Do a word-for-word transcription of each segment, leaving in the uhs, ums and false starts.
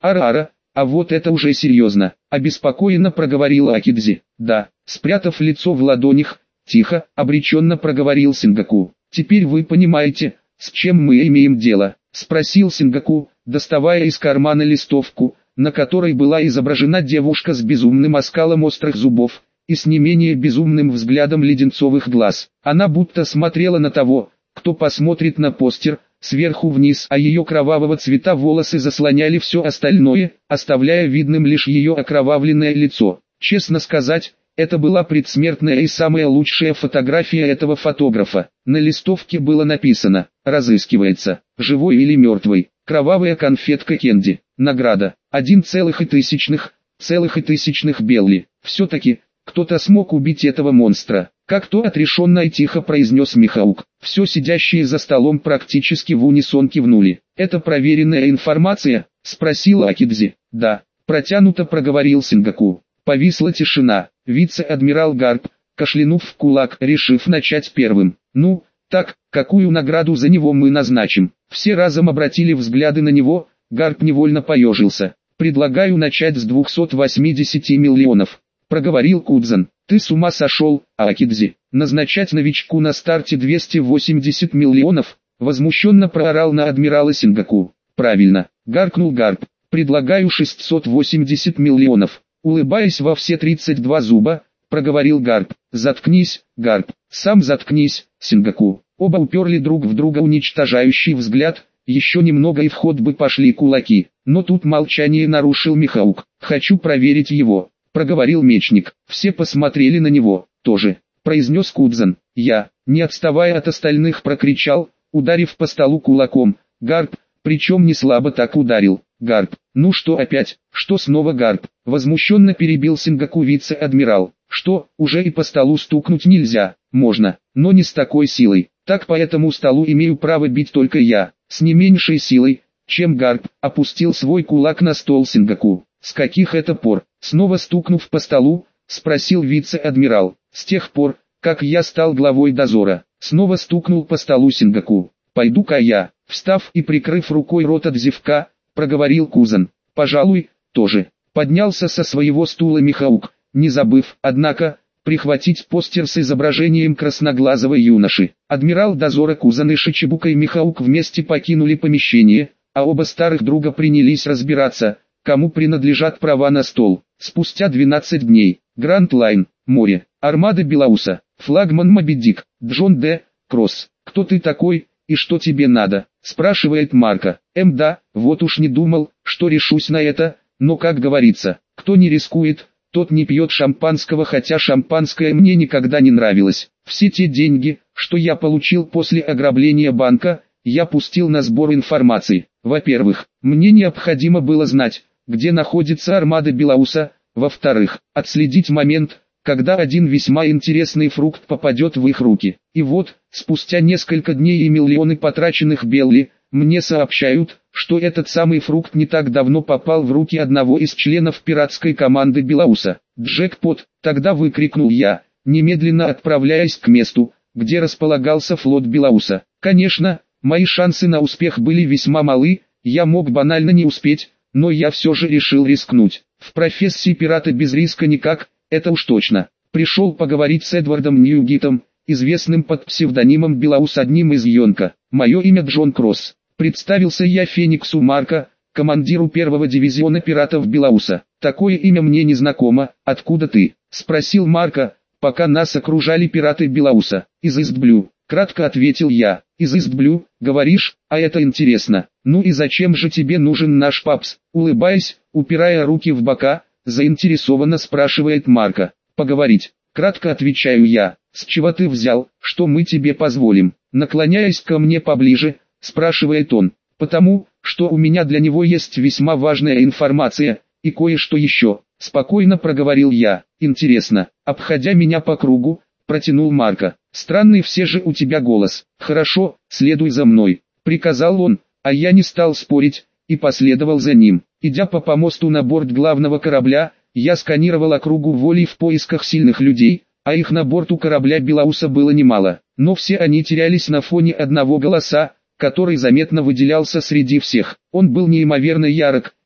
Ара-ара, а вот это уже серьезно, обеспокоенно проговорила Акидзи. Да, спрятав лицо в ладонях, тихо, обреченно проговорил Сингаку. Теперь вы понимаете, с чем мы имеем дело, спросил Сингаку, доставая из кармана листовку, на которой была изображена девушка с безумным оскалом острых зубов и с не менее безумным взглядом леденцовых глаз. Она будто смотрела на того, кто посмотрит на постер, сверху вниз, а ее кровавого цвета волосы заслоняли все остальное, оставляя видным лишь ее окровавленное лицо. Честно сказать, это была предсмертная и самая лучшая фотография этого фотографа. На листовке было написано: «Разыскивается, живой или мертвый, кровавая конфетка Кенди, награда, один целых и тысячных, целых и тысячных Белли». Все-таки, кто-то смог убить этого монстра. Как-то отрешенно и тихо произнес Михаук. Все сидящие за столом практически в унисон кивнули. «Это проверенная информация?» — спросила Акидзи. «Да», — протянуто проговорил Сингаку. Повисла тишина. Вице-адмирал Гарп, кашлянув в кулак, решив начать первым. «Ну, так, какую награду за него мы назначим?» Все разом обратили взгляды на него. Гарп невольно поежился. «Предлагаю начать с двухсот восьмидесяти миллионов», — проговорил Кудзан. «Ты с ума сошел, Акидзи, назначать новичку на старте двести восемьдесят миллионов?» — возмущенно проорал на адмирала Сингаку. «Правильно», — гаркнул Гарп. «Предлагаю шестьсот восемьдесят миллионов». Улыбаясь во все тридцать два зуба, проговорил Гарп. «Заткнись, Гарп, сам заткнись, Сингаку». Оба уперли друг в друга уничтожающий взгляд. Еще немного и в ход бы пошли кулаки, но тут молчание нарушил Михаук. «Хочу проверить его», — проговорил мечник. Все посмотрели на него. «Тоже», — произнес Кудзан. «Я», не отставая от остальных, прокричал, ударив по столу кулаком. «Гарп», причем не слабо так ударил. «Гарп, ну что опять, что снова Гарп?» Возмущенно перебил Сингаку вице-адмирал. «Что, уже и по столу стукнуть нельзя?» «Можно, но не с такой силой. Так по этому столу имею право бить только я, с не меньшей силой, чем Гарп», опустил свой кулак на стол Сингаку. «С каких это пор?» Снова стукнув по столу, спросил вице-адмирал. «С тех пор, как я стал главой дозора». Снова стукнул по столу Сингаку. «Пойду-ка я», встав и прикрыв рукой рот от зевка, проговорил Кузан. «Пожалуй, тоже». Поднялся со своего стула Михаук, не забыв, однако, прихватить постер с изображением красноглазого юноши. Адмирал дозора Кузан и Шичибука и Михаук вместе покинули помещение, а оба старых друга принялись разбираться, кому принадлежат права на стол. Спустя двенадцать дней, Гранд Лайн, море, армада Белауса, флагман Моби Дик, Джон Д. Кросс. «Кто ты такой, и что тебе надо?» — спрашивает Марко. «Эм да, вот уж не думал, что решусь на это, но как говорится, кто не рискует, тот не пьет шампанского, хотя шампанское мне никогда не нравилось. Все те деньги, что я получил после ограбления банка, я пустил на сбор информации. Во-первых, мне необходимо было знать, где находится армада Белауса, во-вторых, отследить момент, когда один весьма интересный фрукт попадет в их руки. И вот, спустя несколько дней и миллионы потраченных Белли, мне сообщают, что этот самый фрукт не так давно попал в руки одного из членов пиратской команды Белауса. «Джекпот!» — тогда выкрикнул я, немедленно отправляясь к месту, где располагался флот Белауса. Конечно, мои шансы на успех были весьма малы, я мог банально не успеть, но я все же решил рискнуть. В профессии пирата без риска никак, это уж точно. Пришел поговорить с Эдвардом Ньюгитом, известным под псевдонимом Белаус, одним из Йонка. «Мое имя Джон Кросс». Представился я Фениксу Марко, командиру первого дивизиона пиратов Белауса. «Такое имя мне не знакомо, откуда ты?» — спросил Марко, пока нас окружали пираты Белауса. «Из Истблю», — кратко ответил я. «Из Истблю, говоришь, а это интересно. Ну и зачем же тебе нужен наш папс?» Улыбаясь, упирая руки в бока, заинтересованно спрашивает Марко. «Поговорить», — кратко отвечаю я. «С чего ты взял, что мы тебе позволим?» Наклоняясь ко мне поближе, спрашивает он. «Потому, что у меня для него есть весьма важная информация, и кое-что еще», — спокойно проговорил я. «Интересно», — обходя меня по кругу, протянул Марко. «Странный все же у тебя голос». «Хорошо, следуй за мной», — приказал он, а я не стал спорить, и последовал за ним. Идя по помосту на борт главного корабля, я сканировал округу воли в поисках сильных людей, а их на борту корабля Белауса было немало. Но все они терялись на фоне одного голоса, который заметно выделялся среди всех. Он был неимоверно ярок,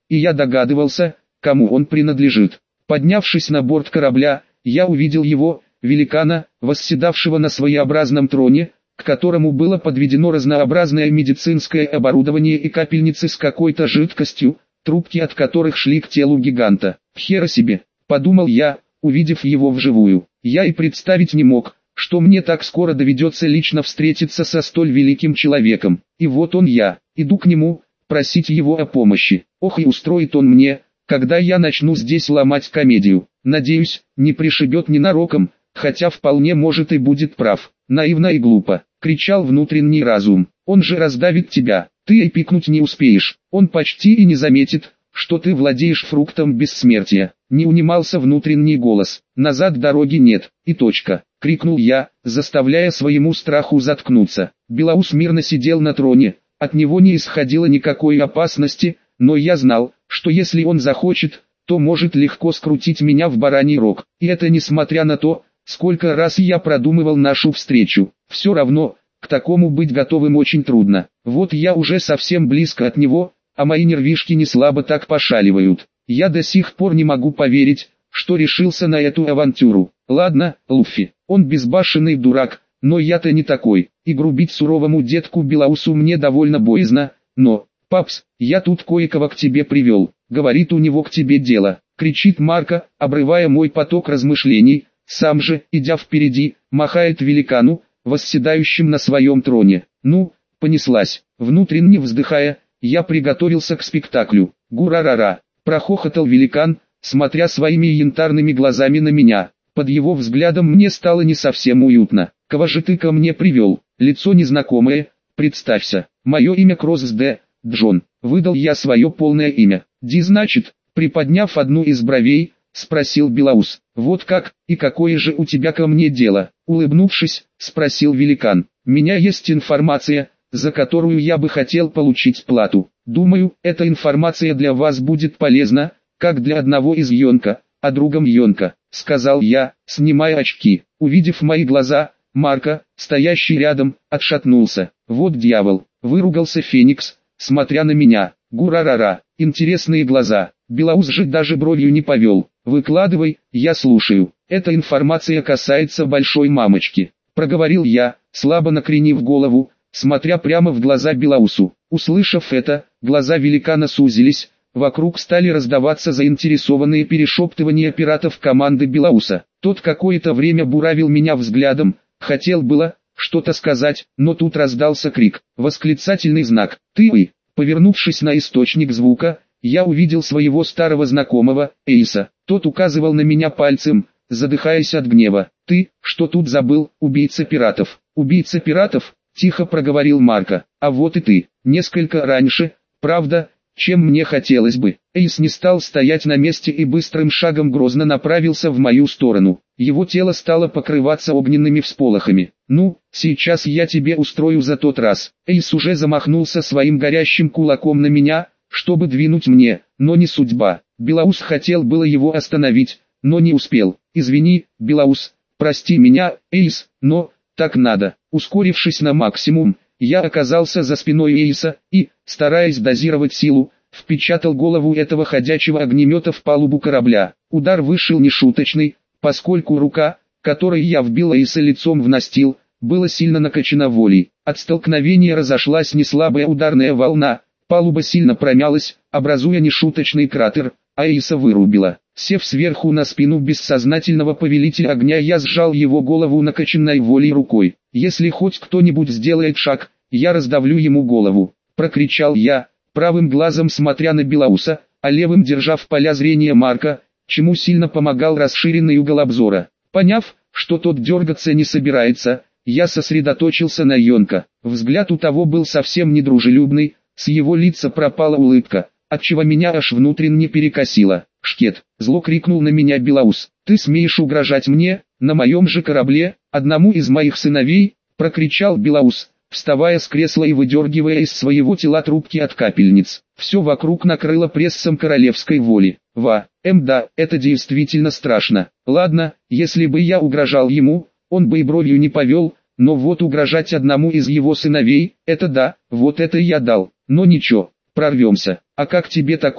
и я догадывался, кому он принадлежит. Поднявшись на борт корабля, я увидел его, великана, восседавшего на своеобразном троне, к которому было подведено разнообразное медицинское оборудование и капельницы с какой-то жидкостью, трубки от которых шли к телу гиганта. «Хера себе», — подумал я, увидев его вживую. Я и представить не мог, что мне так скоро доведется лично встретиться со столь великим человеком. И вот он я, иду к нему, просить его о помощи. Ох, и устроит он мне, когда я начну здесь ломать комедию. Надеюсь, не пришибет ненароком, хотя вполне может и будет прав. Наивно и глупо, кричал внутренний разум. Он же раздавит тебя, ты и пикнуть не успеешь. Он почти и не заметит, что ты владеешь фруктом бессмертия. Не унимался внутренний голос. Назад дороги нет, и точка. Крикнул я, заставляя своему страху заткнуться. Белоус мирно сидел на троне, от него не исходило никакой опасности, но я знал, что если он захочет, то может легко скрутить меня в бараний рог. И это несмотря на то, сколько раз я продумывал нашу встречу. Все равно, к такому быть готовым очень трудно. Вот я уже совсем близко от него, а мои нервишки не слабо так пошаливают. Я до сих пор не могу поверить, что решился на эту авантюру. Ладно, Луффи, он безбашенный дурак, но я-то не такой, и грубить суровому детку Белоусу мне довольно боязно, но... «Папс, я тут кое-кого к тебе привел», — говорит, у него к тебе дело, кричит Марко, обрывая мой поток размышлений, сам же, идя впереди, махает великану, восседающим на своем троне. Ну, понеслась. Внутренне вздыхая, я приготовился к спектаклю. «Гурарара», — прохохотал великан, смотря своими янтарными глазами на меня. Под его взглядом мне стало не совсем уютно. «Кого же ты ко мне привел? Лицо незнакомое, представься, мое имя Кросс Д. Джон», — выдал я свое полное имя. «Ди, значит», — приподняв одну из бровей, спросил Белоус. «Вот как, и какое же у тебя ко мне дело?» Улыбнувшись, спросил великан. «Меня есть информация, за которую я бы хотел получить плату. Думаю, эта информация для вас будет полезна, как для одного из Йонка, а другом Йонка», — сказал я, снимая очки. Увидев мои глаза, Марко, стоящий рядом, отшатнулся. «Вот дьявол», — выругался Феникс, смотря на меня. «Гурарара, интересные глаза». Белоус же даже бровью не повел. «Выкладывай, я слушаю. Эта информация касается большой мамочки», — проговорил я, слабо накренив голову, смотря прямо в глаза Белоусу. Услышав это, глаза великана сузились, вокруг стали раздаваться заинтересованные перешептывания пиратов команды Белоуса. Тот какое-то время буравил меня взглядом, хотел было что-то сказать, но тут раздался крик, восклицательный знак «Ты вы!». Повернувшись на источник звука, я увидел своего старого знакомого, Эйса. Тот указывал на меня пальцем, задыхаясь от гнева. «Ты, что тут забыл, убийца пиратов?» «Убийца пиратов?» — тихо проговорил Марко. «А вот и ты, несколько раньше, правда, чем мне хотелось бы». Эйс не стал стоять на месте и быстрым шагом грозно направился в мою сторону. Его тело стало покрываться огненными всполохами. «Ну, сейчас я тебе устрою за тот раз». Эйс уже замахнулся своим горящим кулаком на меня, чтобы двинуть мне, но не судьба. Белоус хотел было его остановить, но не успел. «Извини, Белоус, прости меня, Эйс, но так надо». Ускорившись на максимум, я оказался за спиной Эйса и, стараясь дозировать силу, впечатал голову этого ходячего огнемета в палубу корабля. Удар вышел нешуточный, поскольку рука, которой я вбил Эйса лицом в настил, была сильно накачана волей. От столкновения разошлась неслабая ударная волна, палуба сильно промялась, образуя нешуточный кратер, а Эйса вырубила. Сев сверху на спину бессознательного повелителя огня, я сжал его голову накачанной волей рукой. «Если хоть кто-нибудь сделает шаг, я раздавлю ему голову», — прокричал я, правым глазом смотря на Белоуса, а левым держа в поля зрения Марко, чему сильно помогал расширенный угол обзора. Поняв, что тот дергаться не собирается, я сосредоточился на Йонка. Взгляд у того был совсем недружелюбный, с его лица пропала улыбка, отчего меня аж внутренне перекосило. «Шкет!» — зло крикнул на меня Белоус. «Ты смеешь угрожать мне, на моем же корабле, одному из моих сыновей?» — прокричал Белоус, вставая с кресла и выдергивая из своего тела трубки от капельниц. Все вокруг накрыло прессом королевской воли. Ва, эм да, это действительно страшно. Ладно, если бы я угрожал ему, он бы и бровью не повел, но вот угрожать одному из его сыновей, это да, вот это я дал. Но ничего, прорвемся. А как тебе такое?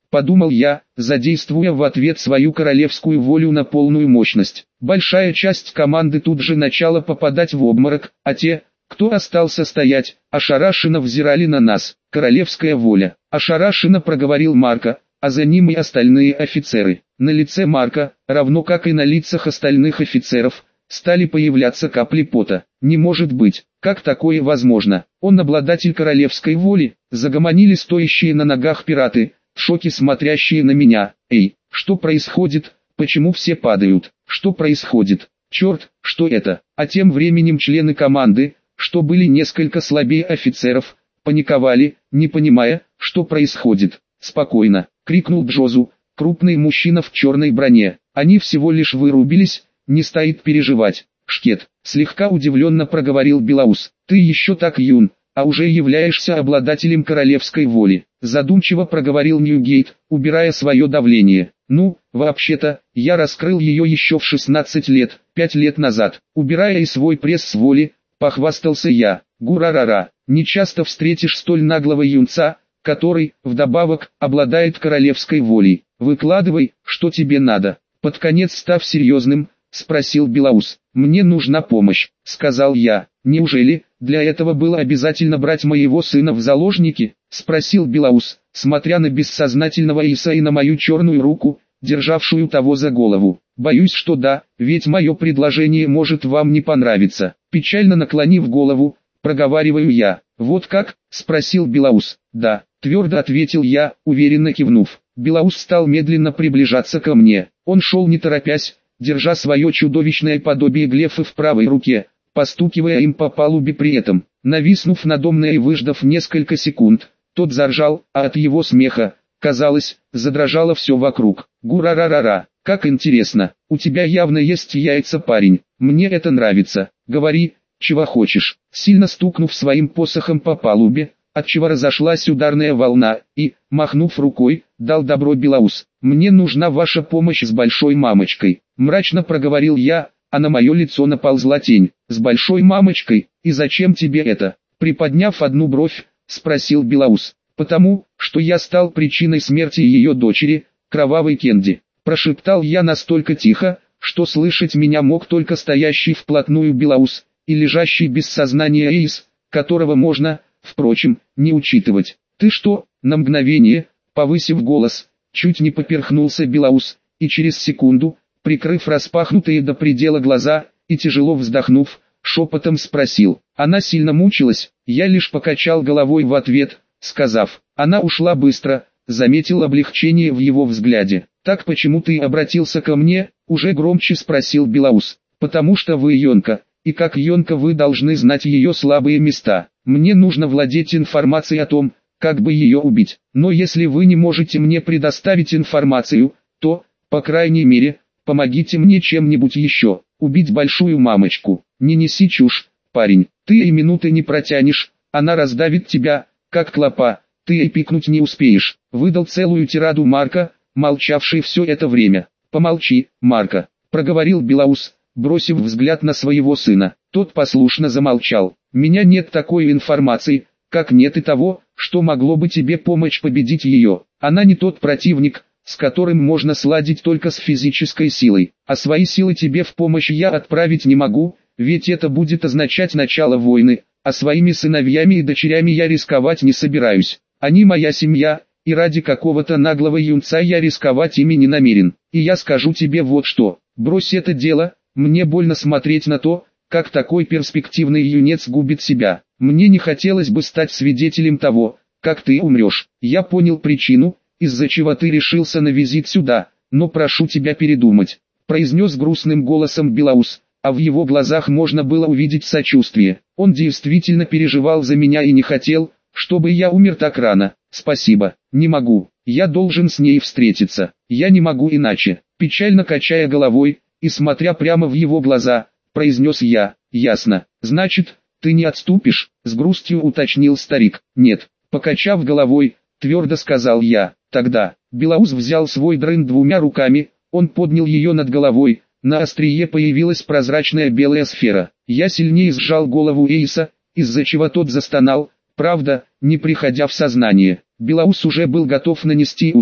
подумал я, задействуя в ответ свою королевскую волю на полную мощность. Большая часть команды тут же начала попадать в обморок, а те, кто остался стоять, ошарашенно взирали на нас. Королевская воля. Ошарашенно проговорил Марко, а за ним и остальные офицеры. На лице Марко, равно как и на лицах остальных офицеров, стали появляться капли пота. Не может быть, как такое возможно? Он обладатель королевской воли, загомонили стоящие на ногах пираты, в шоке смотрящие на меня. Эй, что происходит? Почему все падают? Что происходит? Черт, что это? А тем временем члены команды, что были несколько слабее офицеров, паниковали, не понимая, что происходит. «Спокойно», — крикнул Джозу, крупный мужчина в черной броне. «Они всего лишь вырубились, не стоит переживать». «Шкет», — слегка удивленно проговорил Белаус, — «ты еще так юн, а уже являешься обладателем королевской воли», — задумчиво проговорил Ньюгейт, убирая свое давление. «Ну, вообще-то, я раскрыл ее еще в шестнадцать лет, пять лет назад, убирая и свой пресс с воли», — похвастался я. «Гурарара, не часто встретишь столь наглого юнца, который, вдобавок, обладает королевской волей. Выкладывай, что тебе надо». Под конец став серьезным, спросил Белаус. «Мне нужна помощь», — сказал я. «Неужели, для этого было обязательно брать моего сына в заложники?» — спросил Белаус, смотря на бессознательного Иса и на мою черную руку, державшую того за голову. «Боюсь, что да, ведь мое предложение может вам не понравиться». Печально наклонив голову, проговариваю я. «Вот как?» — спросил Белаус. «Да», — твердо ответил я, уверенно кивнув. Белаус стал медленно приближаться ко мне. Он шел не торопясь, держа свое чудовищное подобие глефы в правой руке, постукивая им по палубе при этом. Нависнув надо мной и выждав несколько секунд, тот заржал, а от его смеха, казалось, задрожало все вокруг. «Гурарарара, как интересно, у тебя явно есть яйца, парень, мне это нравится, говори, чего хочешь». Сильно стукнув своим посохом по палубе, отчего разошлась ударная волна, и, махнув рукой, дал добро Белаус. «Мне нужна ваша помощь с большой мамочкой», — мрачно проговорил я, а на мое лицо наползла тень. «С большой мамочкой? И зачем тебе это?» Приподняв одну бровь, спросил Белаус. «Потому, что я стал причиной смерти ее дочери, кровавой Кенди», — прошептал я настолько тихо, что слышать меня мог только стоящий вплотную Белаус и лежащий без сознания Эйс, которого можно, впрочем, не учитывать. «Ты что?» — на мгновение, повысив голос, чуть не поперхнулся Белаус, и через секунду, прикрыв распахнутые до предела глаза, и тяжело вздохнув, шепотом спросил. Она сильно мучилась, я лишь покачал головой в ответ, сказав, она ушла быстро, заметил облегчение в его взгляде. «Так почему ты обратился ко мне?» — уже громче спросил Белаус. «Потому что вы Йонка, и как Йонка вы должны знать ее слабые места. Мне нужно владеть информацией о том, как бы ее убить. Но если вы не можете мне предоставить информацию, то, по крайней мере, помогите мне чем-нибудь еще. Убить большую мамочку. Не неси чушь, парень, ты и минуты не протянешь, она раздавит тебя, как клопа, ты и пикнуть не успеешь». Выдал целую тираду Марко, молчавший все это время. «Помолчи, Марко», — проговорил Белаус, бросив взгляд на своего сына. Тот послушно замолчал. «Меня нет такой информации, как нет и того, что могло бы тебе помочь победить ее. Она не тот противник, с которым можно сладить только с физической силой, а свои силы тебе в помощь я отправить не могу, ведь это будет означать начало войны, а своими сыновьями и дочерями я рисковать не собираюсь. Они моя семья, и ради какого-то наглого юнца я рисковать ими не намерен. И я скажу тебе вот что, брось это дело, мне больно смотреть на то, как такой перспективный юнец губит себя. Мне не хотелось бы стать свидетелем того, как ты умрешь. Я понял причину, из-за чего ты решился на визит сюда, но прошу тебя передумать», — произнес грустным голосом Белаус, а в его глазах можно было увидеть сочувствие. Он действительно переживал за меня и не хотел, чтобы я умер так рано. «Спасибо, не могу, я должен с ней встретиться, я не могу иначе», — печально качая головой и смотря прямо в его глаза, произнес я. «Ясно, значит, ты не отступишь?» — с грустью уточнил старик. «Нет», — покачав головой, твердо сказал я. Тогда Белаус взял свой дрын двумя руками, он поднял ее над головой, на острие появилась прозрачная белая сфера. Я сильнее сжал голову Эйса, из-за чего тот застонал, правда, не приходя в сознание. Белаус уже был готов нанести удар,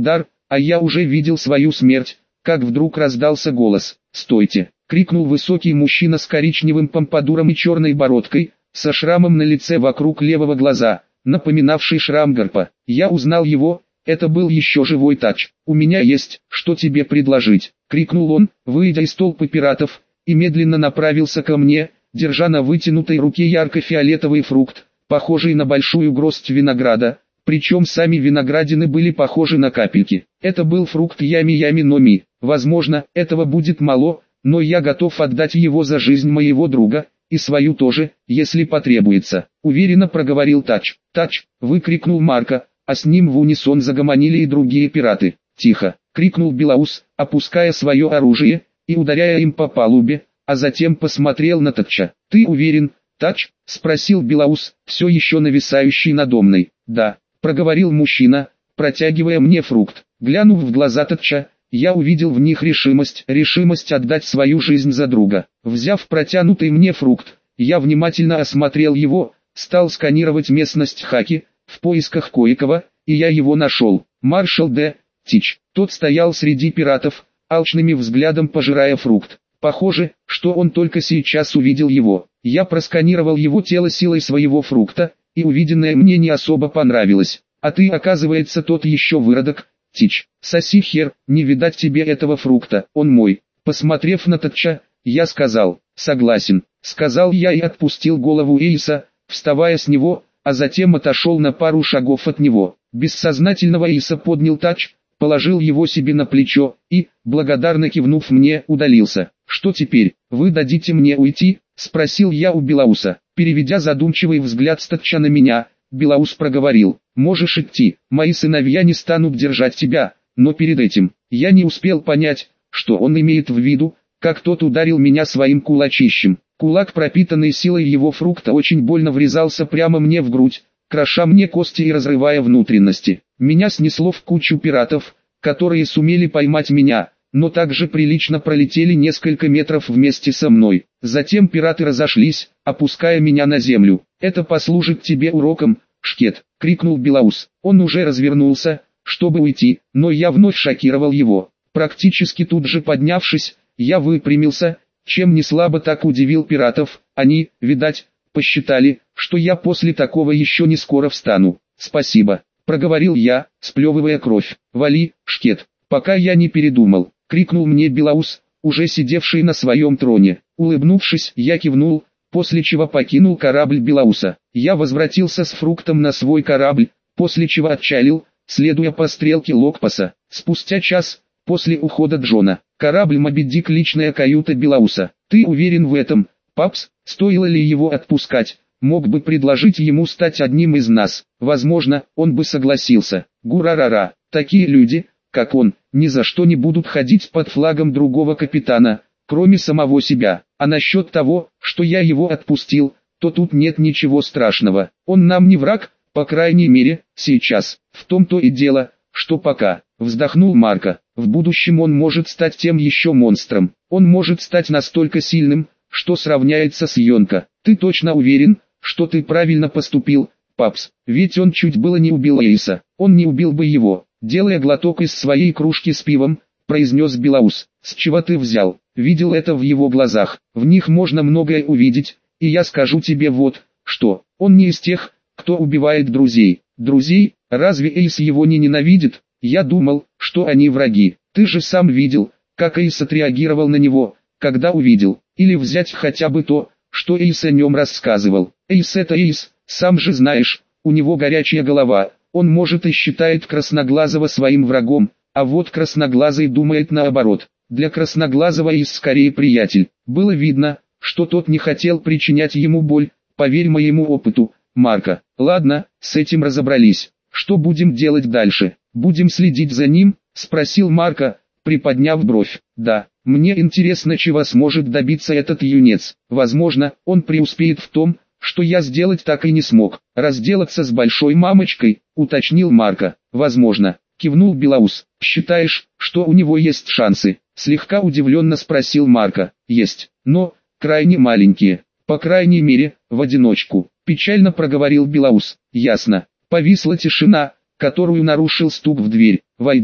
а я уже видел свою смерть, как вдруг раздался голос. «Стойте!» — крикнул высокий мужчина с коричневым помпадуром и черной бородкой, со шрамом на лице вокруг левого глаза, напоминавший шрам Гарпа. Я узнал его, это был еще живой Тач. «У меня есть, что тебе предложить!» — крикнул он, выйдя из толпы пиратов, и медленно направился ко мне, держа на вытянутой руке ярко-фиолетовый фрукт, похожий на большую гроздь винограда, причем сами виноградины были похожи на капельки. Это был фрукт Ями-Ями Номи. Возможно, этого будет мало, но я готов отдать его за жизнь моего друга, и свою тоже, если потребуется, уверенно проговорил Тач. «Тач!» — выкрикнул Марко, а с ним в унисон загомонили и другие пираты. «Тихо!» — крикнул Белаус, опуская свое оружие и ударяя им по палубе, а затем посмотрел на Тача. «Ты уверен, Тач?» — спросил Белаус, все еще нависающий надо мной. «Да», — проговорил мужчина, протягивая мне фрукт. Глянув в глаза Тача, я увидел в них решимость, решимость отдать свою жизнь за друга. Взяв протянутый мне фрукт, я внимательно осмотрел его, стал сканировать местность Хаки, в поисках кое-кого, и я его нашел. Маршал Д. Тич. Тот стоял среди пиратов, алчным взглядом пожирая фрукт. Похоже, что он только сейчас увидел его. Я просканировал его тело силой своего фрукта, и увиденное мне не особо понравилось. «А ты, оказывается, тот еще выродок, Тич. Соси хер, не видать тебе этого фрукта, он мой». Посмотрев на Тача, я сказал: «Согласен», — сказал я и отпустил голову Эйса, вставая с него, а затем отошел на пару шагов от него. Бессознательного Эйса поднял Тач, положил его себе на плечо и, благодарно кивнув мне, удалился. «Что теперь, вы дадите мне уйти?» — спросил я у Белауса. Переведя задумчивый взгляд с Тача на меня, Белаус проговорил: «Можешь идти, мои сыновья не станут держать тебя». Но перед этим, я не успел понять, что он имеет в виду, как тот ударил меня своим кулачищем. Кулак, пропитанный силой его фрукта, очень больно врезался прямо мне в грудь, кроша мне кости и разрывая внутренности. Меня снесло в кучу пиратов, которые сумели поймать меня, но также прилично пролетели несколько метров вместе со мной. Затем пираты разошлись, опуская меня на землю. «Это послужит тебе уроком, Шкет!» — крикнул Белаус. Он уже развернулся, чтобы уйти, но я вновь шокировал его. Практически тут же поднявшись, я выпрямился, чем не слабо так удивил пиратов. Они, видать, посчитали, что я после такого еще не скоро встану. «Спасибо», — проговорил я, сплевывая кровь. «Вали, Шкет, пока я не передумал», — крикнул мне Белаус, уже сидевший на своем троне. Улыбнувшись, я кивнул, после чего покинул корабль Белауса. Я возвратился с фруктом на свой корабль, после чего отчалил, следуя по стрелке Локпаса. Спустя час, после ухода Джона, корабль Моби Дик — личная каюта Белауса. «Ты уверен в этом, папс?» Стоило ли его отпускать? Мог бы предложить ему стать одним из нас. Возможно, он бы согласился. Гурарара, такие люди, как он, ни за что не будут ходить под флагом другого капитана, кроме самого себя. А насчет того, что я его отпустил, то тут нет ничего страшного. Он нам не враг, по крайней мере, сейчас. В том-то и дело, что пока. Вздохнул Марко. В будущем он может стать тем еще монстром. Он может стать настолько сильным, что сравняется с Йонко. Ты точно уверен, что ты правильно поступил, папс? Ведь он чуть было не убил Эйса. Он не убил бы его. Делая глоток из своей кружки с пивом, произнес Белаус. «С чего ты взял?» Видел это в его глазах. В них можно многое увидеть, и я скажу тебе вот, что. Он не из тех, кто убивает друзей. Друзей? Разве Эйс его не ненавидит? Я думал, что они враги. Ты же сам видел, как Эйс отреагировал на него, когда увидел. Или взять хотя бы то, что Эйс о нем рассказывал. Эйс — это Эйс, сам же знаешь, у него горячая голова. Он может и считает Красноглазого своим врагом, а вот Красноглазый думает наоборот. Для Красноглазого Эйс скорее приятель. Было видно, что тот не хотел причинять ему боль, поверь моему опыту, Марко. Ладно, с этим разобрались. Что будем делать дальше? Будем следить за ним? Спросил Марко, приподняв бровь. Да, мне интересно, чего сможет добиться этот юнец. Возможно, он преуспеет в том, что я сделать так и не смог. Разделаться с большой мамочкой, уточнил Марко. Возможно, кивнул Белаус. Считаешь, что у него есть шансы? Слегка удивленно спросил Марко. Есть, но крайне маленькие. По крайней мере, в одиночку. Печально проговорил Белаус. Ясно. Повисла тишина, которую нарушил стук в дверь. «Войди», —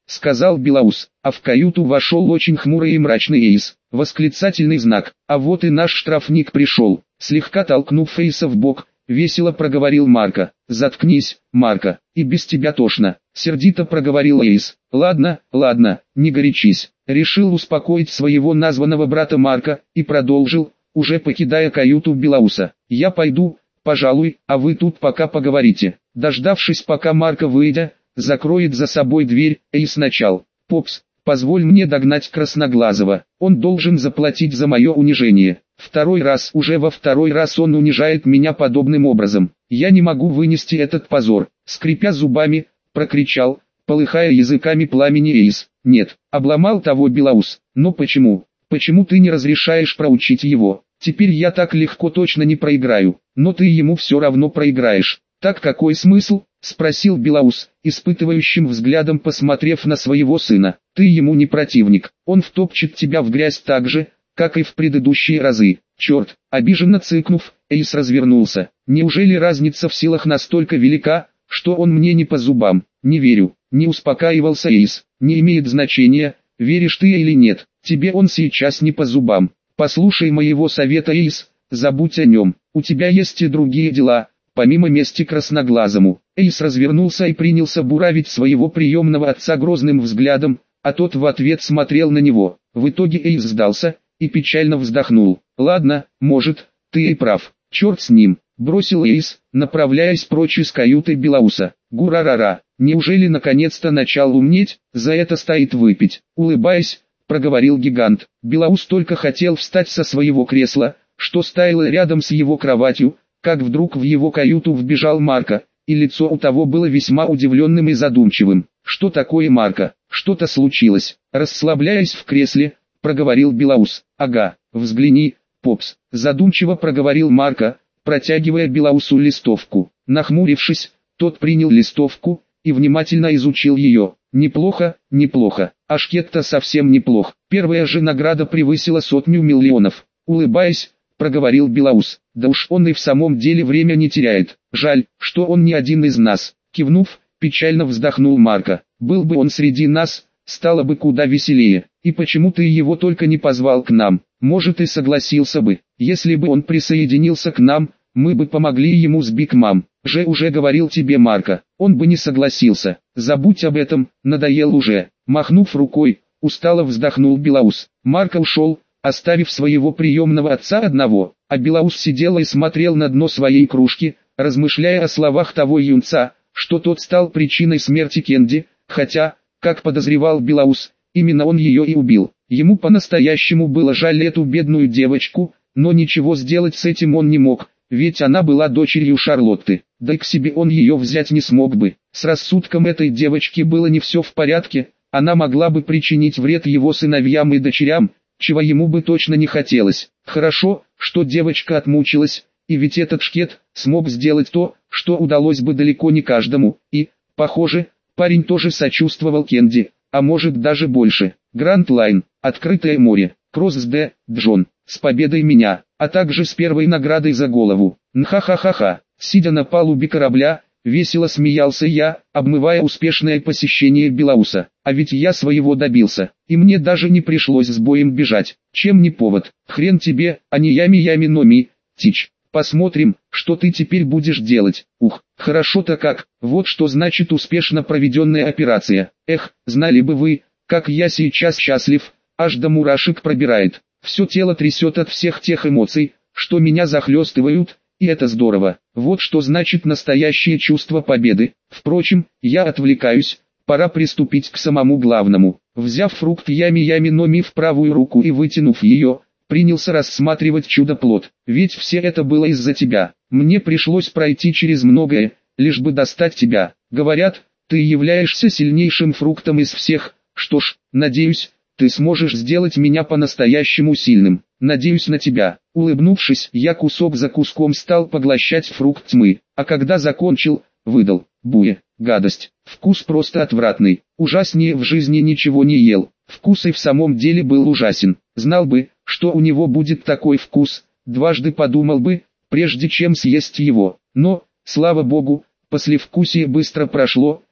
сказал Белаус, а в каюту вошел очень хмурый и мрачный Эйс. Восклицательный знак, а вот и наш штрафник пришел. Слегка толкнув Эйса в бок, весело проговорил Марко. «Заткнись, Марко, и без тебя тошно», — сердито проговорил Эйс. «Ладно, ладно, не горячись», — решил успокоить своего названного брата Марко, и продолжил, уже покидая каюту Белауса. «Я пойду, пожалуй, а вы тут пока поговорите». Дождавшись, пока Марко, выйдя, закроет за собой дверь, Эйс начал. «Попс, позволь мне догнать Красноглазого, он должен заплатить за мое унижение. Второй раз, уже во второй раз он унижает меня подобным образом. Я не могу вынести этот позор», — скрипя зубами, прокричал, полыхая языками пламени Эйс. «Нет, обломал того Белаус, но почему? Почему ты не разрешаешь проучить его? Теперь я так легко точно не проиграю, но ты ему все равно проиграешь». «Так какой смысл?» — спросил Белаус, испытывающим взглядом посмотрев на своего сына. «Ты ему не противник, он втопчет тебя в грязь так же, как и в предыдущие разы». «Черт!» — обиженно цыкнув, Эйс развернулся. «Неужели разница в силах настолько велика, что он мне не по зубам?» «Не верю», — не успокаивался Эйс. «Не имеет значения, веришь ты или нет, тебе он сейчас не по зубам. Послушай моего совета, Эйс, забудь о нем, у тебя есть и другие дела, помимо мести Красноглазому». Эйс развернулся и принялся буравить своего приемного отца грозным взглядом, а тот в ответ смотрел на него. В итоге Эйс сдался и печально вздохнул. «Ладно, может, ты и прав, черт с ним», — бросил Эйс, направляясь прочь из каюты Белауса. «Гурарара, неужели наконец-то начал умнеть, за это стоит выпить», — улыбаясь, проговорил гигант. Белаус только хотел встать со своего кресла, что стояло рядом с его кроватью, как вдруг в его каюту вбежал Марко, и лицо у того было весьма удивленным и задумчивым. «Что такое, Марко? Что-то случилось?» Расслабляясь в кресле, проговорил Белаус. «Ага, взгляни, попс», задумчиво проговорил Марко, протягивая Белаусу листовку. Нахмурившись, тот принял листовку и внимательно изучил ее. «Неплохо, неплохо, Ашкет-то совсем неплох. Первая же награда превысила сотню миллионов», улыбаясь, проговорил Белаус. «Да уж он и в самом деле время не теряет. Жаль, что он не один из нас». Кивнув, печально вздохнул Марко. «Был бы он среди нас, стало бы куда веселее. И почему ты его только не позвал к нам? Может, и согласился бы. Если бы он присоединился к нам, мы бы помогли ему с Биг Мам. Же уже говорил тебе, Марко, он бы не согласился. Забудь об этом, надоел уже». Махнув рукой, устало вздохнул Белаус. Марко ушел, оставив своего приемного отца одного, а Белаус сидел и смотрел на дно своей кружки, размышляя о словах того юнца, что тот стал причиной смерти Кенди, хотя, как подозревал Белаус, именно он ее и убил. Ему по-настоящему было жаль эту бедную девочку, но ничего сделать с этим он не мог, ведь она была дочерью Шарлотты, да и к себе он ее взять не смог бы. С рассудком этой девочки было не все в порядке, она могла бы причинить вред его сыновьям и дочерям, чего ему бы точно не хотелось. Хорошо, что девочка отмучилась, и ведь этот шкет смог сделать то, что удалось бы далеко не каждому, и, похоже, парень тоже сочувствовал Кенди, а может даже больше. Гранд Лайн, открытое море, Кросс Д, Джон, с победой меня, а также с первой наградой за голову. Нха-ха-ха-ха, сидя на палубе корабля, весело смеялся я, обмывая успешное посещение Белауса. А ведь я своего добился, и мне даже не пришлось с боем бежать. Чем не повод? Хрен тебе, а не ями-ями-номи, тич. Посмотрим, что ты теперь будешь делать. Ух, хорошо-то как, вот что значит успешно проведенная операция. Эх, знали бы вы, как я сейчас счастлив, аж до мурашек пробирает. Все тело трясет от всех тех эмоций, что меня захлестывают, и это здорово. Вот что значит настоящее чувство победы. Впрочем, я отвлекаюсь, пора приступить к самому главному. Взяв фрукт ями-ями-номи в правую руку и вытянув ее, принялся рассматривать чудо-плод. Ведь все это было из-за тебя. Мне пришлось пройти через многое, лишь бы достать тебя. Говорят, ты являешься сильнейшим фруктом из всех. Что ж, надеюсь, ты сможешь сделать меня по-настоящему сильным. Надеюсь на тебя. Улыбнувшись, я кусок за куском стал поглощать фрукт тьмы, а когда закончил, выдал: буе, гадость, вкус просто отвратный, ужаснее в жизни ничего не ел. Вкус и в самом деле был ужасен. Знал бы, что у него будет такой вкус, дважды подумал бы, прежде чем съесть его. Но, слава богу, послевкусие быстро прошло,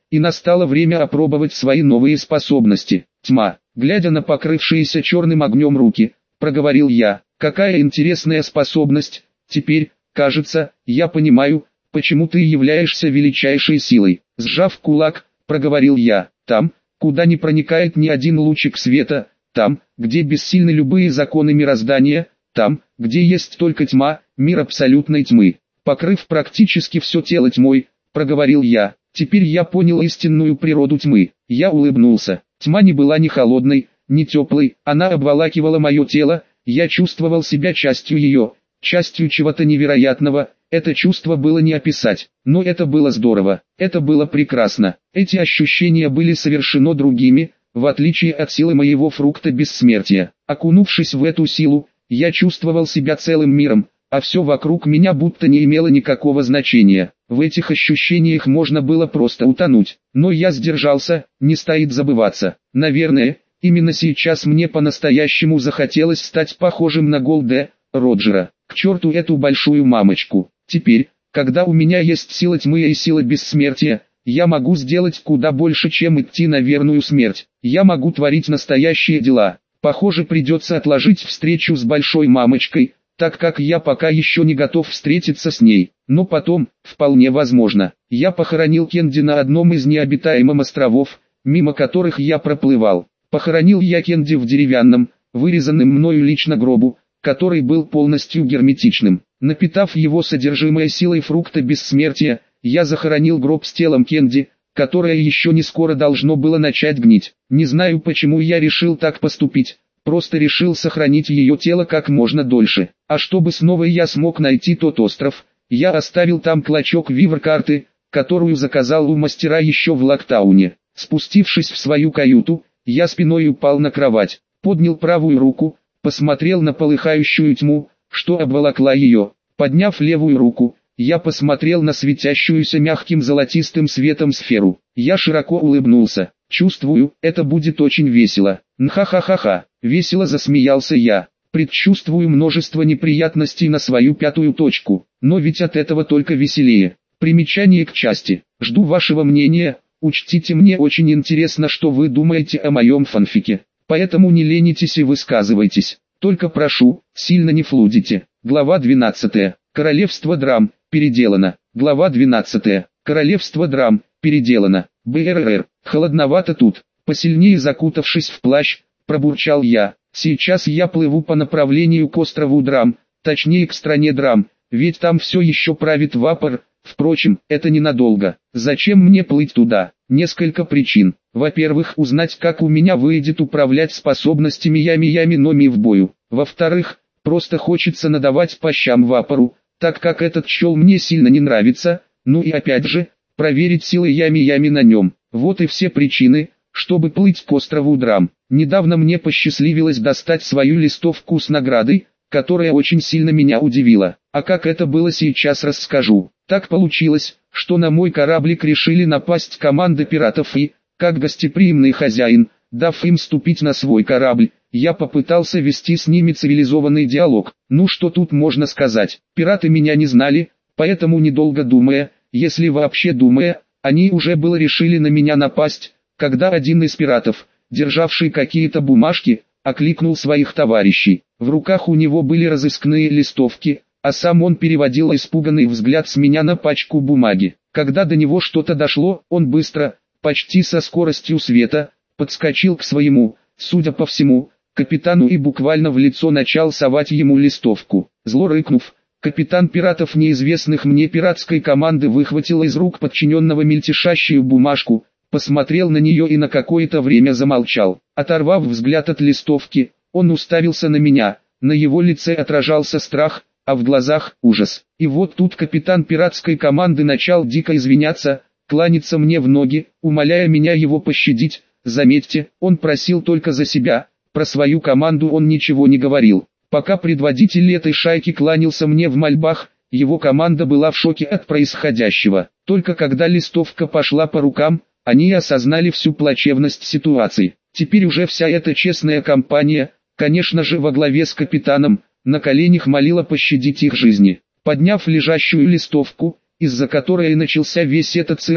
и настало время опробовать свои новые способности. Тьма, глядя на покрывшиеся черным огнем руки, проговорил я, какая интересная способность, теперь, кажется, я понимаю, почему ты являешься величайшей силой. Сжав кулак, проговорил я, там, куда не проникает ни один лучик света, там, где бессильны любые законы мироздания, там, где есть только тьма, мир абсолютной тьмы. Покрыв практически все тело тьмой, проговорил я, теперь я понял истинную природу тьмы. Я улыбнулся. Тьма не была ни холодной, ни теплой, она обволакивала мое тело, я чувствовал себя частью ее, частью чего-то невероятного. Это чувство было не описать, но это было здорово, это было прекрасно. Эти ощущения были совершенно другими, в отличие от силы моего фрукта бессмертия. Окунувшись в эту силу, я чувствовал себя целым миром, а все вокруг меня будто не имело никакого значения. В этих ощущениях можно было просто утонуть, но я сдержался, не стоит забываться. Наверное, именно сейчас мне по-настоящему захотелось стать похожим на Голде Роджера. К черту эту большую мамочку. Теперь, когда у меня есть сила тьмы и сила бессмертия, я могу сделать куда больше, чем идти на верную смерть. Я могу творить настоящие дела. Похоже, придется отложить встречу с большой мамочкой, так как я пока еще не готов встретиться с ней. Но потом, вполне возможно, я похоронил Кенди на одном из необитаемых островов, мимо которых я проплывал. Похоронил я Кенди в деревянном, вырезанном мною лично гробу, который был полностью герметичным. Напитав его содержимое силой фрукта бессмертия, я захоронил гроб с телом Кенди, которое еще не скоро должно было начать гнить. Не знаю, почему я решил так поступить, просто решил сохранить ее тело как можно дольше. А чтобы снова я смог найти тот остров, я оставил там клочок вивер-карты, которую заказал у мастера еще в Локтауне. Спустившись в свою каюту, я спиной упал на кровать, поднял правую руку, посмотрел на полыхающую тьму, что обволокла ее. Подняв левую руку, я посмотрел на светящуюся мягким золотистым светом сферу. Я широко улыбнулся. Чувствую, это будет очень весело. Нха-ха-ха-ха. Весело засмеялся я. Предчувствую множество неприятностей на свою пятую точку, но ведь от этого только веселее. Примечание к части. Жду вашего мнения. Учтите, мне очень интересно, что вы думаете о моем фанфике. Поэтому не ленитесь и высказывайтесь. Только прошу, сильно не флудите. Глава двенадцатая. Королевство драм, переделано. Глава двенадцатая. Королевство драм, переделано. БРР. Холодновато тут. Посильнее закутавшись в плащ, пробурчал я. Сейчас я плыву по направлению к острову драм, точнее к стране драм, ведь там все еще правит вапор. Впрочем, это ненадолго. Зачем мне плыть туда? Несколько причин. Во-первых, узнать, как у меня выйдет управлять способностями Ями-Ями но Ми в бою. Во-вторых, просто хочется надавать по щам вапору, так как этот чел мне сильно не нравится. Ну и опять же, проверить силы Ями-Ями на нем. Вот и все причины, чтобы плыть к острову драм. Недавно мне посчастливилось достать свою листовку с наградой, которая очень сильно меня удивила. А как это было, сейчас расскажу. Так получилось, что на мой кораблик решили напасть команда пиратов и, как гостеприимный хозяин, дав им ступить на свой корабль, я попытался вести с ними цивилизованный диалог. Ну что тут можно сказать, пираты меня не знали, поэтому недолго думая, если вообще думая, они уже было решили на меня напасть, когда один из пиратов, державший какие-то бумажки, окликнул своих товарищей. В руках у него были разыскные листовки, а сам он переводил испуганный взгляд с меня на пачку бумаги. Когда до него что-то дошло, он быстро, почти со скоростью света, подскочил к своему, судя по всему, капитану и буквально в лицо начал совать ему листовку. Зло рыкнув, капитан пиратов неизвестных мне пиратской команды выхватил из рук подчиненного мельтешащую бумажку, посмотрел на нее и на какое-то время замолчал. Оторвав взгляд от листовки, он уставился на меня, на его лице отражался страх, а в глазах ужас. И вот тут капитан пиратской команды начал дико извиняться, кланяться мне в ноги, умоляя меня его пощадить. Заметьте, он просил только за себя, про свою команду он ничего не говорил. Пока предводитель этой шайки кланялся мне в мольбах, его команда была в шоке от происходящего. Только когда листовка пошла по рукам, они осознали всю плачевность ситуации. Теперь уже вся эта честная компания, конечно же во главе с капитаном, на коленях молила пощадить их жизни. Подняв лежащую листовку, из-за которой и начался весь этот сыр-бор,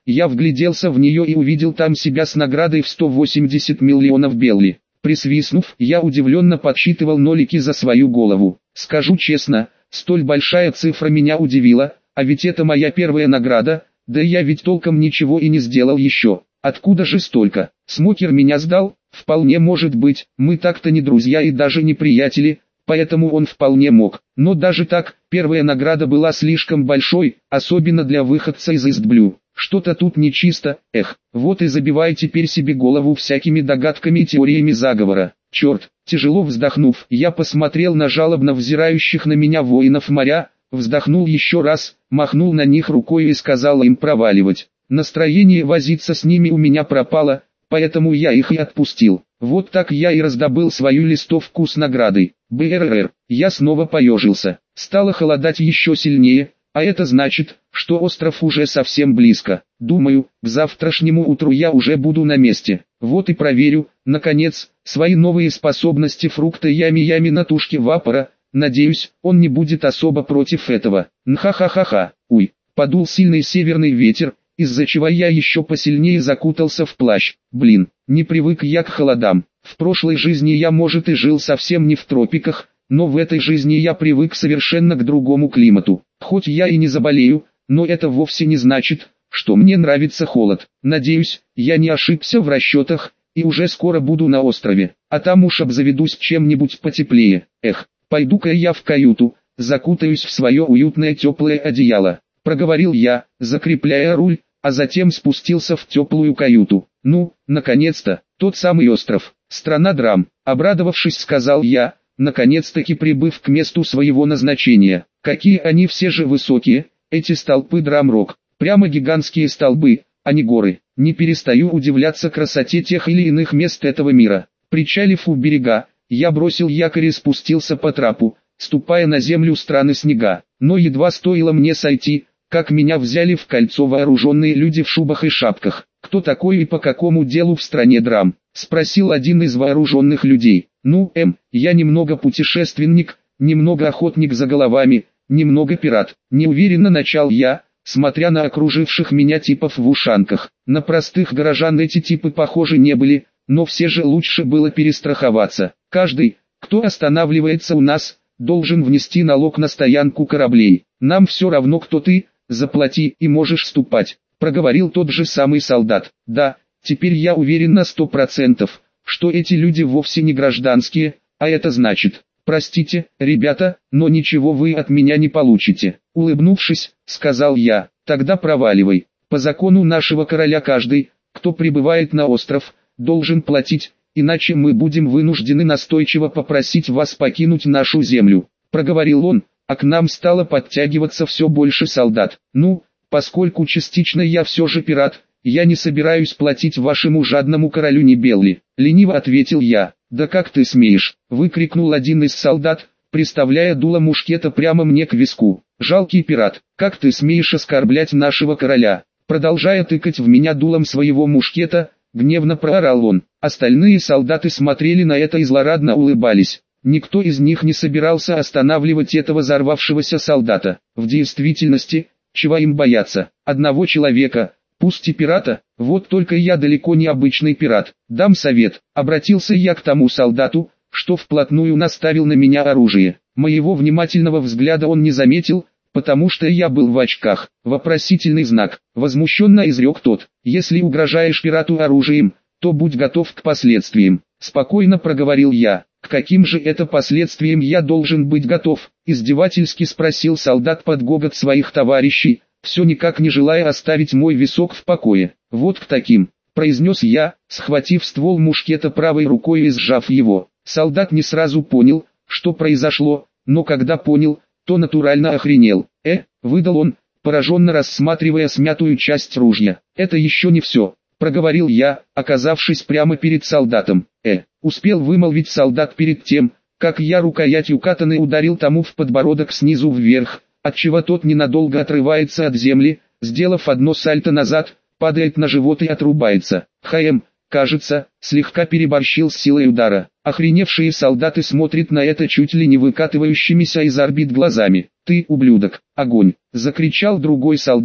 Я вгляделся в нее и увидел там себя с наградой в сто восемьдесят миллионов белли. Присвистнув, я удивленно подсчитывал нолики за свою голову. Скажу честно, столь большая цифра меня удивила, а ведь это моя первая награда, да я ведь толком ничего и не сделал еще. Откуда же столько? Смокер меня сдал? Вполне может быть, мы так-то не друзья и даже не приятели, поэтому он вполне мог. Но даже так, первая награда была слишком большой, особенно для выходца из Истблю. Что-то тут нечисто, эх, вот и забивай теперь себе голову всякими догадками и теориями заговора. Черт, тяжело вздохнув, я посмотрел на жалобно взирающих на меня воинов моря, вздохнул еще раз, махнул на них рукой и сказал им проваливать. Настроение возиться с ними у меня пропало, поэтому я их и отпустил. Вот так я и раздобыл свою листовку с наградой. БРР. Я снова поежился. Стало холодать еще сильнее, а это значит, что остров уже совсем близко. Думаю, к завтрашнему утру я уже буду на месте. Вот и проверю, наконец, свои новые способности фрукта Ями-Ями на тушке Вапора. Надеюсь, он не будет особо против этого. Нха-ха-ха-ха. Уй, подул сильный северный ветер, из-за чего я еще посильнее закутался в плащ. Блин, не привык я к холодам. В прошлой жизни я, может, и жил совсем не в тропиках, но в этой жизни я привык совершенно к другому климату. Хоть я и не заболею, но это вовсе не значит, что мне нравится холод. Надеюсь, я не ошибся в расчетах, и уже скоро буду на острове, а там уж обзаведусь чем-нибудь потеплее. Эх, пойду-ка я в каюту, закутаюсь в свое уютное теплое одеяло. Проговорил я, закрепляя руль, а затем спустился в теплую каюту. Ну, наконец-то, тот самый остров, страна драм. Обрадовавшись, сказал я, наконец-таки прибыв к месту своего назначения. Какие они все же высокие, эти столпы драм-рок, прямо гигантские столбы, а не горы. Не перестаю удивляться красоте тех или иных мест этого мира. Причалив у берега, я бросил якорь и спустился по трапу, ступая на землю страны снега. Но едва стоило мне сойти, как меня взяли в кольцо вооруженные люди в шубах и шапках. «Кто такой и по какому делу в стране драм?» — спросил один из вооруженных людей. «Ну, эм, я немного путешественник, немного охотник за головами, немного пират», — неуверенно начал я, смотря на окруживших меня типов в ушанках. На простых горожан эти типы похожи не были, но все же лучше было перестраховаться. «Каждый, кто останавливается у нас, должен внести налог на стоянку кораблей. Нам все равно, кто ты, заплати и можешь ступать», — проговорил тот же самый солдат. «Да, теперь я уверен на сто процентов, что эти люди вовсе не гражданские, а это значит, простите, ребята, но ничего вы от меня не получите». Улыбнувшись, сказал я, «Тогда проваливай. По закону нашего короля каждый, кто прибывает на остров, должен платить, иначе мы будем вынуждены настойчиво попросить вас покинуть нашу землю», — проговорил он, а к нам стало подтягиваться все больше солдат. «Ну, поскольку частично я все же пират, я не собираюсь платить вашему жадному королю ни белли», — лениво ответил я. «Да как ты смеешь?» — выкрикнул один из солдат, приставляя дуло мушкета прямо мне к виску. «Жалкий пират, как ты смеешь оскорблять нашего короля?» Продолжая тыкать в меня дулом своего мушкета, гневно проорал он. Остальные солдаты смотрели на это и злорадно улыбались. Никто из них не собирался останавливать этого взорвавшегося солдата. В действительности, чего им бояться? Одного человека, пусть и пирата, вот только я далеко не обычный пират. Дам совет, обратился я к тому солдату, что вплотную наставил на меня оружие. Моего внимательного взгляда он не заметил, потому что я был в очках. Вопросительный знак. Возмущенно изрек тот. «Если угрожаешь пирату оружием, то будь готов к последствиям», — спокойно проговорил я. «К каким же это последствиям я должен быть готов?» — издевательски спросил солдат под гогот своих товарищей, все никак не желая оставить мой висок в покое. «Вот к таким», — произнес я, схватив ствол мушкета правой рукой и сжав его. Солдат не сразу понял, что произошло, но когда понял, то натурально охренел. «Э», — выдал он, пораженно рассматривая смятую часть ружья. «Это еще не все», — проговорил я, оказавшись прямо перед солдатом. «Э», — успел вымолвить солдат перед тем, как я рукоятью катаны ударил тому в подбородок снизу вверх, отчего тот ненадолго отрывается от земли, сделав одно сальто назад, падает на живот и отрубается. «Хм, кажется, слегка переборщил с силой удара». Охреневшие солдаты смотрят на это чуть ли не выкатывающимися из орбит глазами. «Ты, ублюдок, огонь!» — закричал другой солдат,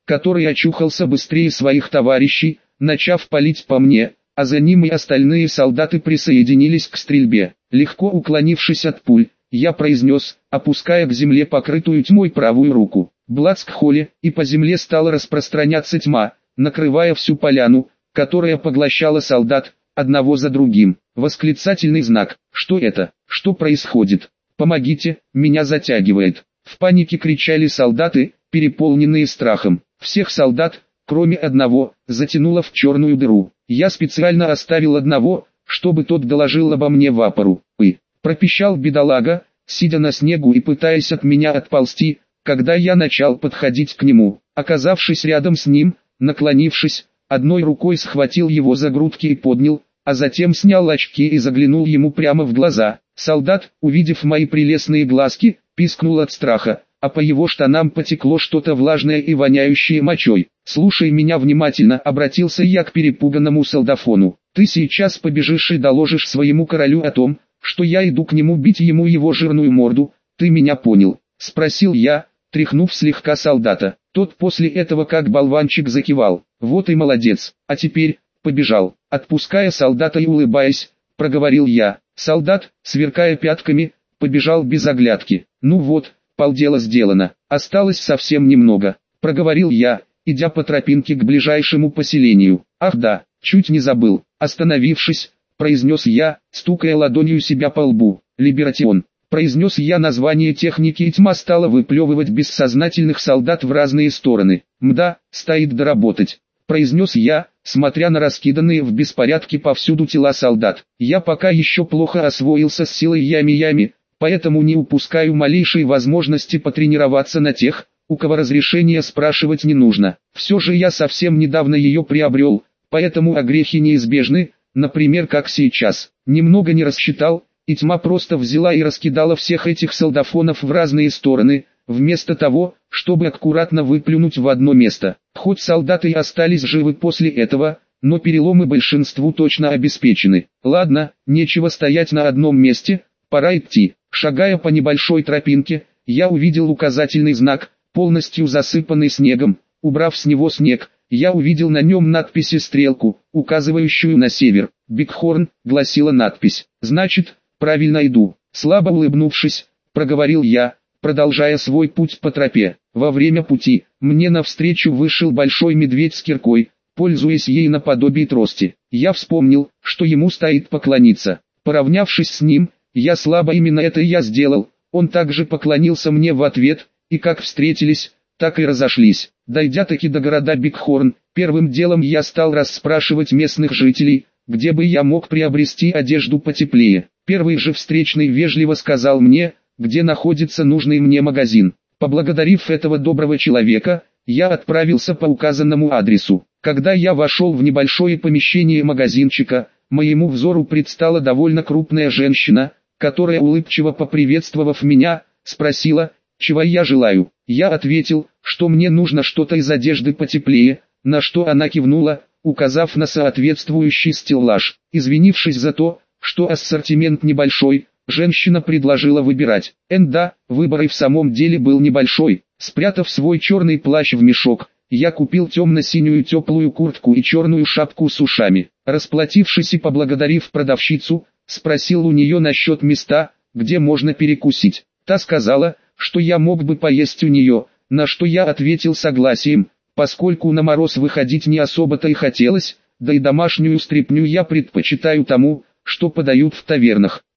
который очухался быстрее своих товарищей, начав палить по мне, а за ним и остальные солдаты присоединились к стрельбе. Легко уклонившись от пуль, я произнес, опуская к земле покрытую тьмой правую руку: «Блацк-холе», и по земле стала распространяться тьма, накрывая всю поляну, которая поглощала солдат, одного за другим. Восклицательный знак. Что это? Что происходит? Помогите, меня затягивает. В панике кричали солдаты, переполненные страхом. Всех солдат, кроме одного, затянуло в черную дыру. Я специально оставил одного, чтобы тот доложил обо мне вапору. «Ы!» — пропищал бедолага, сидя на снегу и пытаясь от меня отползти, когда я начал подходить к нему. Оказавшись рядом с ним, наклонившись, одной рукой схватил его за грудки и поднял, а затем снял очки и заглянул ему прямо в глаза. Солдат, увидев мои прелестные глазки, пискнул от страха, а по его штанам потекло что-то влажное и воняющее мочой. «Слушай меня внимательно», — обратился я к перепуганному солдафону. «Ты сейчас побежишь и доложишь своему королю о том, что я иду к нему бить ему его жирную морду, ты меня понял?» — спросил я, тряхнув слегка солдата. Тот после этого как болванчик закивал. «Вот и молодец, а теперь...» побежал. Отпуская солдата и улыбаясь, проговорил я. Солдат, сверкая пятками, побежал без оглядки. «Ну вот, полдела сделано, осталось совсем немного», проговорил я, идя по тропинке к ближайшему поселению. «Ах да, чуть не забыл», остановившись, произнес я, стукая ладонью себя по лбу. «Либератион», произнес я название техники, и тьма стала выплевывать бессознательных солдат в разные стороны. «Мда, стоит доработать», произнес я, смотря на раскиданные в беспорядке повсюду тела солдат. «Я пока еще плохо освоился с силой ями-ями, поэтому не упускаю малейшей возможности потренироваться на тех, у кого разрешения спрашивать не нужно. Все же я совсем недавно ее приобрел, поэтому огрехи неизбежны, например, как сейчас. Немного не рассчитал, и тьма просто взяла и раскидала всех этих солдафонов в разные стороны, вместо того, чтобы аккуратно выплюнуть в одно место. Хоть солдаты и остались живы после этого, но переломы большинству точно обеспечены. Ладно, нечего стоять на одном месте, пора идти». Шагая по небольшой тропинке, я увидел указательный знак, полностью засыпанный снегом. Убрав с него снег, я увидел на нем надпись и стрелку, указывающую на север. «Бигхорн», гласила надпись. «Значит, правильно иду». Слабо улыбнувшись, проговорил я, продолжая свой путь по тропе. Во время пути, мне навстречу вышел большой медведь с киркой, пользуясь ей наподобие трости. Я вспомнил, что ему стоит поклониться. Поравнявшись с ним, я слабо именно это я сделал, он также поклонился мне в ответ, и как встретились, так и разошлись. Дойдя таки до города Бигхорн, первым делом я стал расспрашивать местных жителей, где бы я мог приобрести одежду потеплее. Первый же встречный вежливо сказал мне, где находится нужный мне магазин. Поблагодарив этого доброго человека, я отправился по указанному адресу. Когда я вошел в небольшое помещение магазинчика, моему взору предстала довольно крупная женщина, которая, улыбчиво поприветствовав меня, спросила, чего я желаю. Я ответил, что мне нужно что-то из одежды потеплее, на что она кивнула, указав на соответствующий стеллаж. Извинившись за то, что ассортимент небольшой, женщина предложила выбирать. Энда, выбор и в самом деле был небольшой. Спрятав свой черный плащ в мешок, я купил темно-синюю теплую куртку и черную шапку с ушами. Расплатившись и поблагодарив продавщицу, спросил у нее насчет места, где можно перекусить. Та сказала, что я мог бы поесть у нее, на что я ответил согласием, поскольку на мороз выходить не особо-то и хотелось, да и домашнюю стряпню я предпочитаю тому, что подают в тавернах.